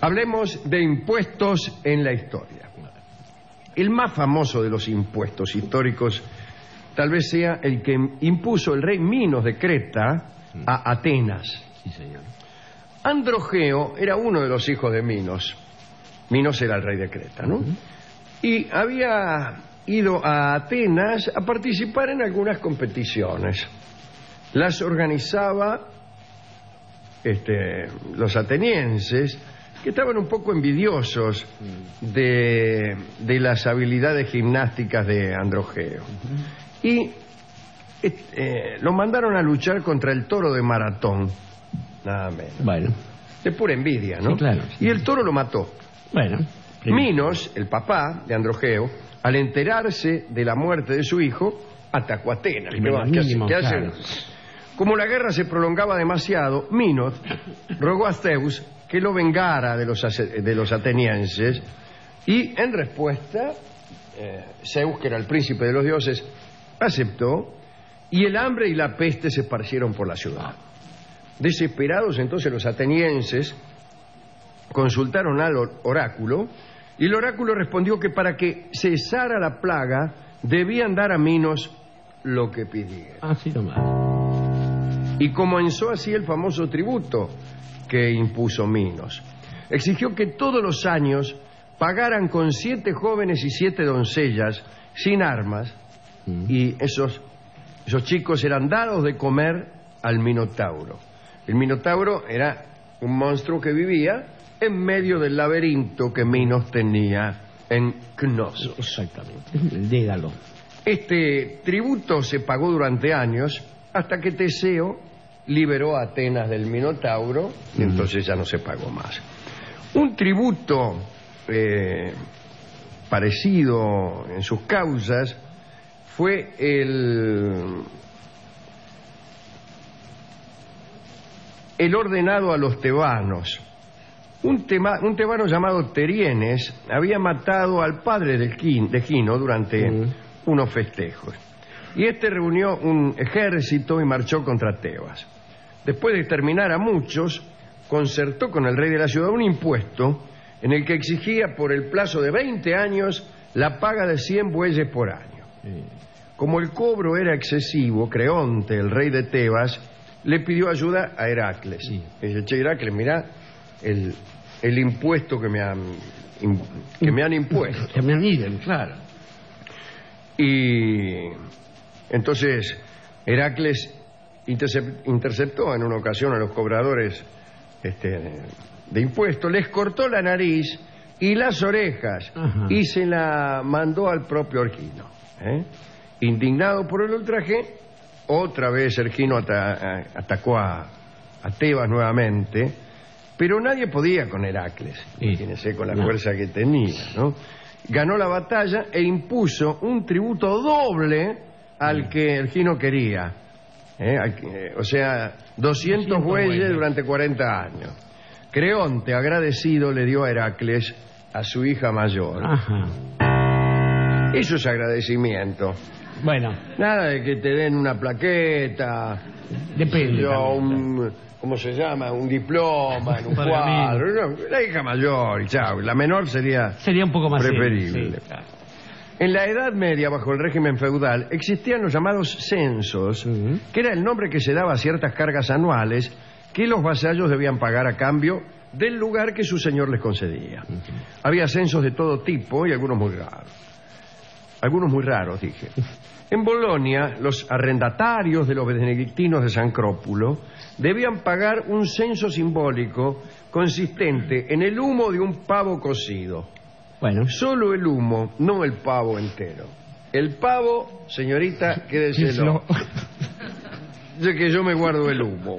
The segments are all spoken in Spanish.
Hablemos de impuestos en la historia. El más famoso de los impuestos históricos tal vez sea el que impuso el rey Minos de Creta a Atenas. Sí, señor. Androgeo era uno de los hijos de Minos. Minos era el rey de Creta, ¿no? Y había ido a Atenas a participar en algunas competiciones. Las organizaba los atenienses, que estaban un poco envidiosos de las habilidades gimnásticas de Androgeo. Y lo mandaron a luchar contra el toro de Maratón, nada menos. Bueno. De pura envidia, ¿no? Sí, claro. Y el toro lo mató. Bueno. Minos, el papá de Androgeo, al enterarse de la muerte de su hijo, atacó a Atenas. ¿Qué hace? Como la guerra se prolongaba demasiado, Minos rogó a Zeus que lo vengara de los atenienses, y en respuesta Zeus, que era el príncipe de los dioses, aceptó, y el hambre y la peste se esparcieron por la ciudad. Desesperados entonces los atenienses consultaron al oráculo, y el oráculo respondió que para que cesara la plaga debían dar a Minos lo que pidiera. Así nomás. Y comenzó así el famoso tributo que impuso Minos. Exigió que todos los años pagaran con 7 jóvenes y 7 doncellas sin armas, y esos chicos eran dados de comer al Minotauro. El Minotauro era un monstruo que vivía en medio del laberinto que Minos tenía en Cnosos. Exactamente, el Dédalo. Este tributo se pagó durante años hasta que Teseo liberó a Atenas del Minotauro, y entonces ya no se pagó más. Un tributo parecido en sus causas fue el ordenado a los tebanos. Un tebano llamado Terienes había matado al padre de Gino durante unos festejos. Y este reunió un ejército y marchó contra Tebas. Después de exterminar a muchos, concertó con el rey de la ciudad un impuesto en el que exigía por el plazo de 20 años la paga de 100 bueyes por año. Como el cobro era excesivo, Creonte, el rey de Tebas, le pidió ayuda a Heracles. Le dice: che, Heracles, mirá el impuesto que me han impuesto. Que me han ido, claro. Y entonces Heracles interceptó en una ocasión a los cobradores de impuestos, les cortó la nariz y las orejas. Ajá. Y se la mandó al propio Ergino. Indignado por el ultraje, otra vez Ergino atacó a Tebas nuevamente, pero nadie podía con Heracles, imagínense, con la fuerza que tenía, ¿no? Ganó la batalla e impuso un tributo doble al que Ergino quería. O sea, 200 bueyes durante 40 años. Creonte, agradecido, le dio a Heracles a su hija mayor. Ajá. Eso es agradecimiento. Bueno. Nada de que te den una plaqueta. Depende. ¿Cómo se llama? Un diploma en un cuadro. No, la hija mayor, y chao. La menor sería un poco más preferible. Sí, claro. En la Edad Media, bajo el régimen feudal, existían los llamados censos, que era el nombre que se daba a ciertas cargas anuales que los vasallos debían pagar a cambio del lugar que su señor les concedía. Había censos de todo tipo y algunos muy raros. Algunos muy raros, dije. En Bolonia, los arrendatarios de los benedictinos de San Crópulo debían pagar un censo simbólico consistente en el humo de un pavo cocido. Bueno. Solo el humo, no el pavo entero. El pavo, señorita, quédeselo. De que yo me guardo el humo.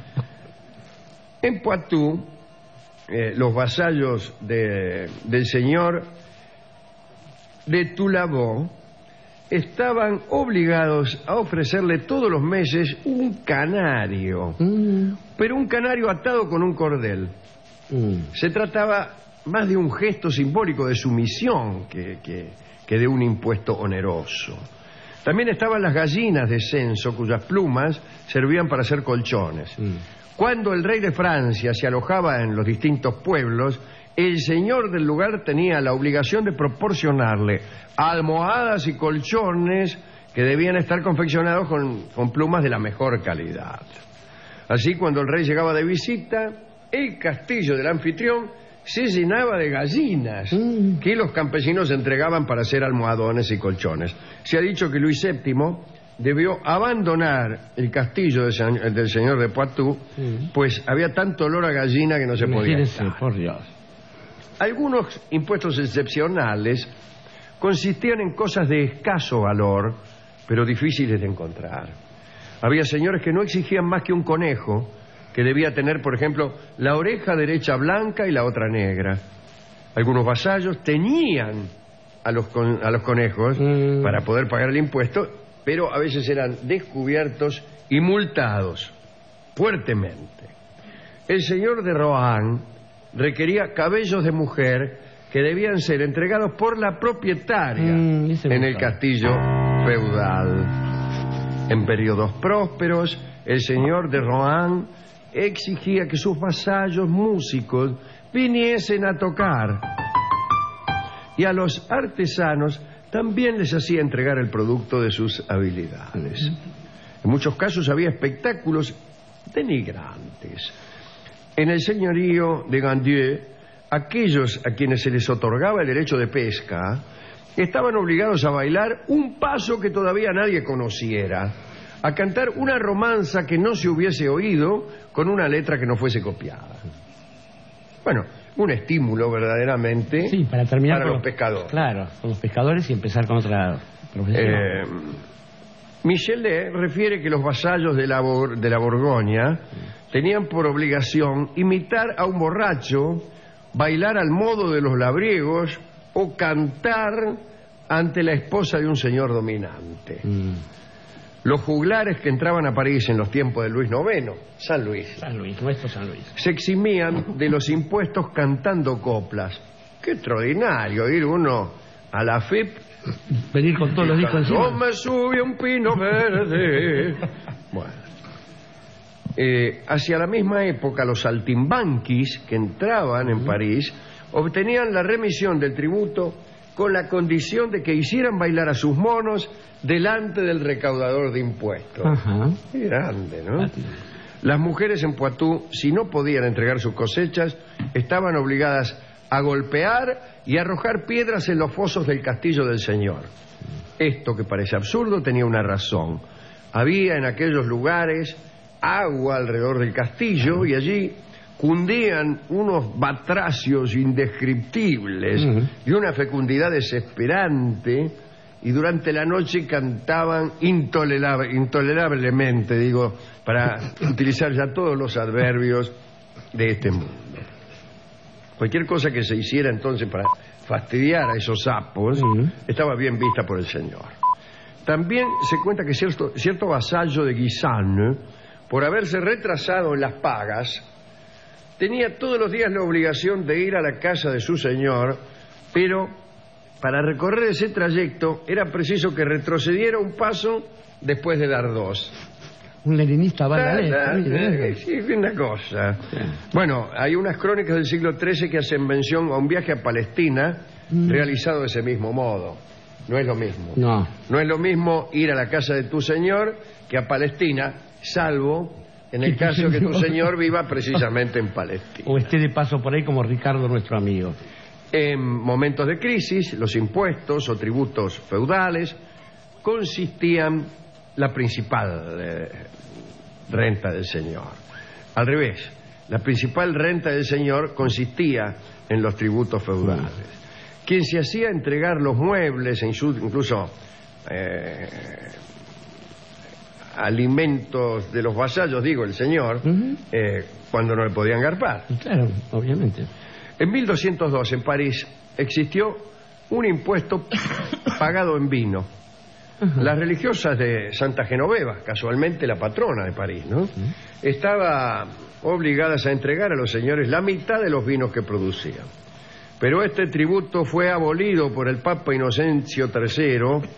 En Poitou, los vasallos del señor de Toulabon estaban obligados a ofrecerle todos los meses un canario, pero un canario atado con un cordel. Se trataba más de un gesto simbólico de sumisión que de un impuesto oneroso. También estaban las gallinas de censo, cuyas plumas servían para hacer colchones. Cuando el rey de Francia se alojaba en los distintos pueblos, el señor del lugar tenía la obligación de proporcionarle almohadas y colchones que debían estar confeccionados con plumas de la mejor calidad. Así, cuando el rey llegaba de visita, el castillo del anfitrión se llenaba de gallinas que los campesinos entregaban para hacer almohadones y colchones. Se ha dicho que Luis VII debió abandonar el castillo del señor de Poitou, pues había tanto olor a gallina que no se podía estar. Por Dios. Algunos impuestos excepcionales consistían en cosas de escaso valor, pero difíciles de encontrar. Había señores que no exigían más que un conejo, que debía tener, por ejemplo, la oreja derecha blanca y la otra negra. Algunos vasallos tenían a los conejos para poder pagar el impuesto, pero a veces eran descubiertos y multados fuertemente. El señor de Rohan requería cabellos de mujer que debían ser entregados por la propietaria en el castillo feudal. En periodos prósperos, el señor de Rohan exigía que sus vasallos músicos viniesen a tocar, y a los artesanos también les hacía entregar el producto de sus habilidades. En muchos casos había espectáculos denigrantes. En el señorío de Gandieu, aquellos a quienes se les otorgaba el derecho de pesca estaban obligados a bailar un paso que todavía nadie conociera, a cantar una romanza que no se hubiese oído, con una letra que no fuese copiada. Bueno, un estímulo verdaderamente para terminar para los pescadores. Claro, con los pescadores y empezar con otra profesión. Michelet refiere que los vasallos de la Borgoña tenían por obligación imitar a un borracho, bailar al modo de los labriegos o cantar ante la esposa de un señor dominante. Los juglares que entraban a París en los tiempos de Luis IX, nuestro San Luis, se eximían de los impuestos cantando coplas. ¡Qué extraordinario ir uno a la FIP! Venir con todos los discos encima. ¡No me sube un pino verde! Bueno. Hacia la misma época, los saltimbanquis que entraban en París obtenían la remisión del tributo con la condición de que hicieran bailar a sus monos delante del recaudador de impuestos. Qué grande, ¿no? Las mujeres en Poitou, si no podían entregar sus cosechas, estaban obligadas a golpear y arrojar piedras en los fosos del castillo del señor. Esto, que parece absurdo, tenía una razón. Había en aquellos lugares agua alrededor del castillo y allí cundían unos batracios indescriptibles y una fecundidad desesperante, y durante la noche cantaban intolerablemente, digo, para utilizar ya todos los adverbios de este mundo. Cualquier cosa que se hiciera entonces para fastidiar a esos sapos estaba bien vista por el señor. También se cuenta que cierto vasallo de Guisan, por haberse retrasado en las pagas, tenía todos los días la obligación de ir a la casa de su señor, pero para recorrer ese trayecto era preciso que retrocediera un paso después de dar dos. Un leninista Sí, una cosa. Sí. Bueno, hay unas crónicas del siglo XIII que hacen mención a un viaje a Palestina realizado de ese mismo modo. No es lo mismo. No es lo mismo ir a la casa de tu señor que a Palestina, salvo en el caso que tu señor viva precisamente en Palestina. O esté de paso por ahí como Ricardo, nuestro amigo. En momentos de crisis, los impuestos o tributos feudales consistían la principal renta del señor. Al revés, la principal renta del señor consistía en los tributos feudales. Quien se hacía entregar los muebles e incluso alimentos de los vasallos, digo, el señor, cuando no le podían garpar. Claro, obviamente. En 1202, en París, existió un impuesto pagado en vino. Las religiosas de Santa Genoveva, casualmente la patrona de París, ¿no? Estaban obligadas a entregar a los señores la mitad de los vinos que producían. Pero este tributo fue abolido por el Papa Inocencio III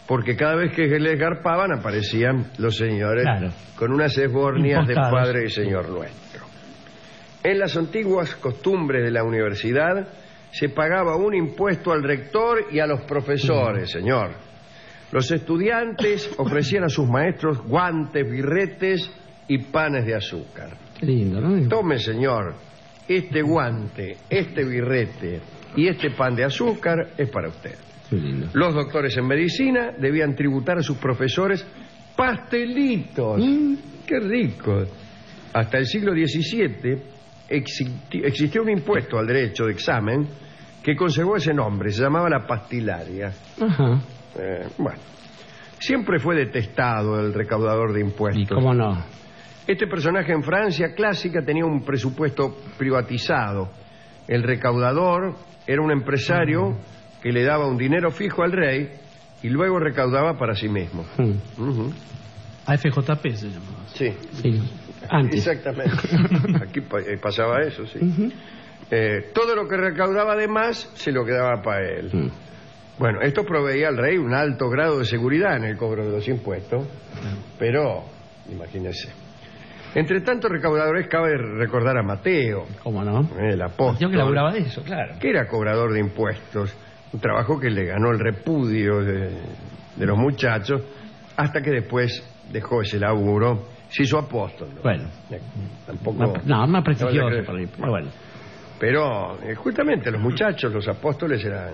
porque cada vez que les garpaban aparecían los señores Claro. con unas esbornias de Impostados. Padre y Señor Nuestro. En las antiguas costumbres de la universidad se pagaba un impuesto al rector y a los profesores, señor. Los estudiantes ofrecían a sus maestros guantes, birretes y panes de azúcar. Qué lindo, ¿no? Tome, señor, este guante, este birrete y este pan de azúcar es para usted. Qué lindo. Los doctores en medicina debían tributar a sus profesores pastelitos. ¡Qué rico! Hasta el siglo XVII existió un impuesto al derecho de examen que conservó ese nombre, se llamaba la pastilaria. Ajá. Bueno, siempre fue detestado el recaudador de impuestos. ¿Y cómo no? Este personaje en Francia clásica tenía un presupuesto privatizado. El recaudador era un empresario que le daba un dinero fijo al rey y luego recaudaba para sí mismo. Ujú. AFJP se llamaba. Sí, Sí, antes. exactamente. Aquí pasaba eso, sí. Todo lo que recaudaba de más se lo quedaba para él. Bueno, esto proveía al rey un alto grado de seguridad en el cobro de los impuestos, pero, imagínese. Entre tantos recaudadores cabe recordar a Mateo, ¿Cómo no? el apóstol, Yo que laburaba de eso, claro. que era cobrador de impuestos, un trabajo que le ganó el repudio de los muchachos, hasta que después dejó ese laburo, se hizo apóstol. ¿no? Bueno. Tampoco... Más prestigioso No, por ahí, pero bueno. Pero justamente los muchachos, los apóstoles eran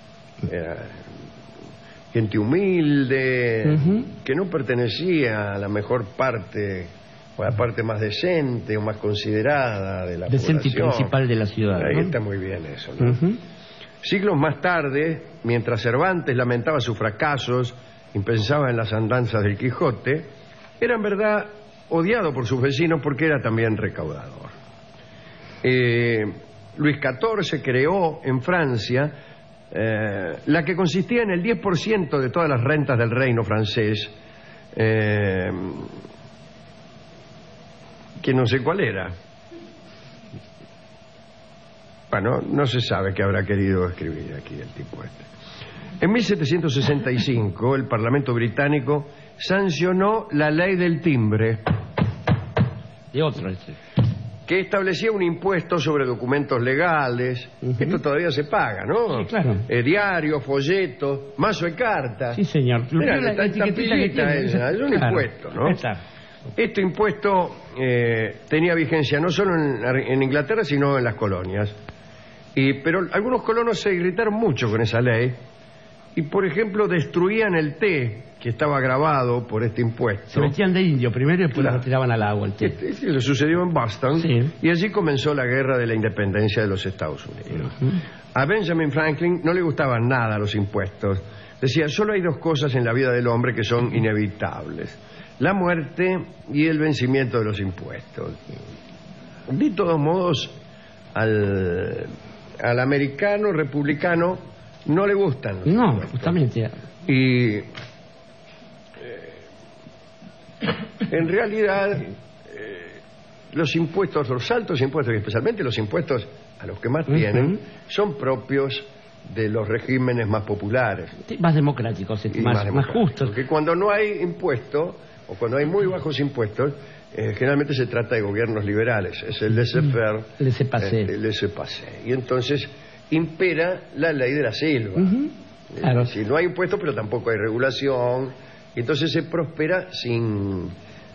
gente humilde, que no pertenecía a la mejor parte, o a la parte más decente o más considerada de la Decente y población. principal de la ciudad, Ahí ¿no? está muy bien eso, ¿no? Siglos más tarde, mientras Cervantes lamentaba sus fracasos y pensaba en las andanzas del Quijote, era en verdad odiado por sus vecinos porque era también recaudador. Luis XIV creó en Francia la que consistía en el 10% de todas las rentas del reino francés, que no sé cuál era. Bueno, no se sabe qué habrá querido escribir aquí el tipo este. En 1765 el Parlamento británico sancionó la ley del timbre, De otro. que establecía un impuesto sobre documentos legales. Esto todavía se paga, ¿no? Sí, claro. Diario, folleto, mazo de cartas. Sí, señor. Mira, La esta etiquetita que estampillita tiene. esa, es un Claro. impuesto, ¿no? Está. Este impuesto tenía vigencia no solo en Inglaterra, sino en las colonias. Pero algunos colonos se irritaron mucho con esa ley y, por ejemplo, destruían el té que estaba grabado por este impuesto. Se vestían de indio primero y después Claro. lo tiraban al agua el té. Le sucedió en Boston, Sí. y allí comenzó la guerra de la independencia de los Estados Unidos. A Benjamin Franklin no le gustaban nada los impuestos. Decía, solo hay dos cosas en la vida del hombre que son inevitables: la muerte y el vencimiento de los impuestos. De todos modos, al americano republicano no le gustan los No, impuestos. justamente. Y en realidad los impuestos, los altos impuestos, y especialmente los impuestos a los que más tienen, son propios de los regímenes más populares Sí, más democráticos, y más democráticos. justos. Porque cuando no hay impuestos, o cuando hay muy bajos impuestos, generalmente se trata de gobiernos liberales. Es el laissez-faire, Laissez-passer. el laissez-passer. Y entonces impera la ley de la selva. Claro. Si no hay impuestos, pero tampoco hay regulación, y entonces se prospera sin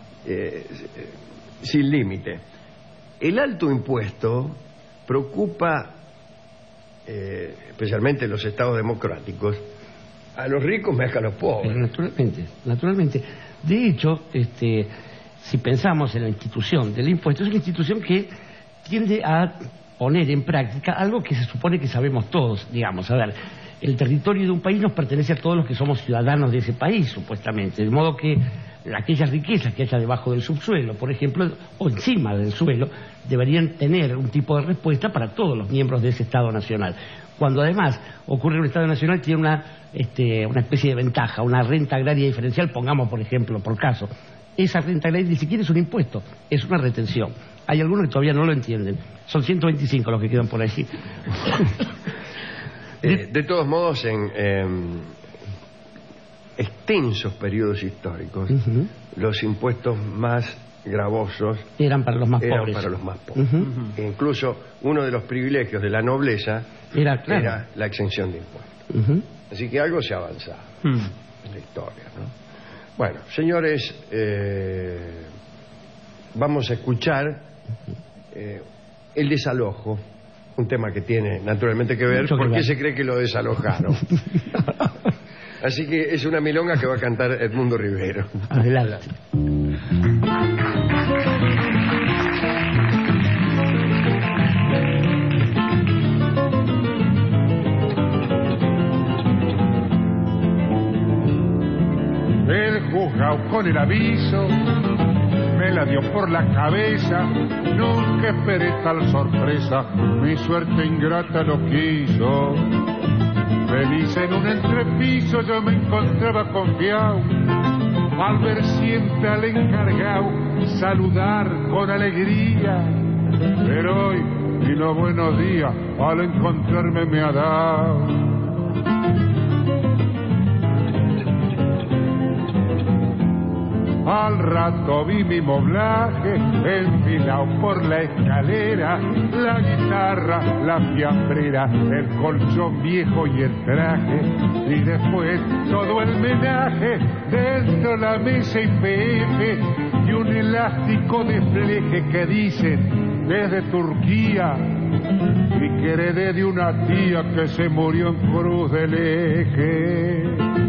límite. El alto impuesto preocupa, especialmente en los estados democráticos, a los ricos más que a los pobres. Pero naturalmente. De hecho, si pensamos en la institución del impuesto, es una institución que tiende a poner en práctica algo que se supone que sabemos todos, digamos. A ver, el territorio de un país nos pertenece a todos los que somos ciudadanos de ese país, supuestamente. De modo que aquellas riquezas que haya debajo del subsuelo, por ejemplo, o encima del suelo, deberían tener un tipo de respuesta para todos los miembros de ese Estado Nacional. Cuando además ocurre un Estado Nacional que tiene una especie de ventaja, una renta agraria diferencial, pongamos por ejemplo, por caso, esa renta agraria ni siquiera es un impuesto, es una retención. Hay algunos que todavía no lo entienden. Son 125 los que quedan por allí. De todos modos, extensos periodos históricos, los impuestos más gravosos eran para los más eran pobres. para los más pobres. E incluso uno de los privilegios de la nobleza era la exención de impuestos. Así que algo se ha avanzado en la historia, ¿no? Bueno, señores, vamos a escuchar el desalojo, un tema que tiene naturalmente que ver por qué se cree que lo desalojaron. Así que es una milonga que va a cantar Edmundo Rivero. Adelante. El juzgado con el aviso me la dio por la cabeza, nunca esperé tal sorpresa, mi suerte ingrata lo quiso. Feliz en un entrepiso yo me encontraba confiado, al ver siempre al encargado saludar con alegría, pero hoy ni los buenos días al encontrarme me ha dado. Al rato vi mi moblaje enfilado por la escalera, la guitarra, la fiambrera, el colchón viejo y el traje, y después todo el menaje, dentro la mesa y pepe, y un elástico de fleje que dicen desde Turquía, y que heredé de una tía que se murió en Cruz del Eje.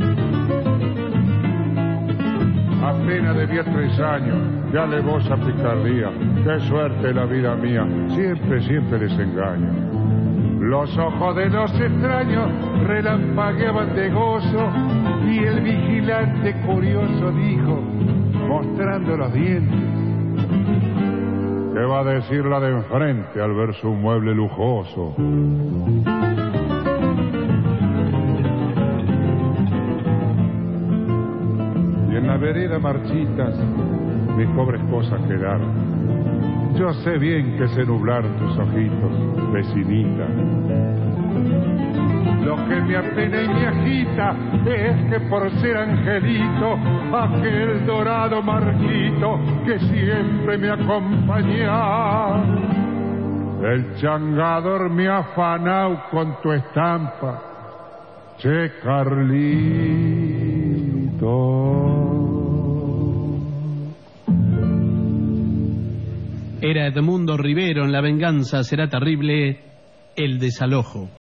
Apenas debía 3 años, de alevosa picardía, qué suerte la vida mía, siempre les engaño. Los ojos de los extraños relampagueaban de gozo, y el vigilante curioso dijo, mostrando los dientes, ¿qué va a decir la de enfrente al ver su mueble lujoso? En la vereda marchitas, mis pobres cosas quedaron. Yo sé bien que se nublaron tus ojitos, vecinita. Lo que me apena y me agita es que por ser angelito, aquel dorado marquito que siempre me acompañaba, el changador me ha afanao con tu estampa, che Carlito. Era Edmundo Rivero en La venganza será terrible, el desalojo.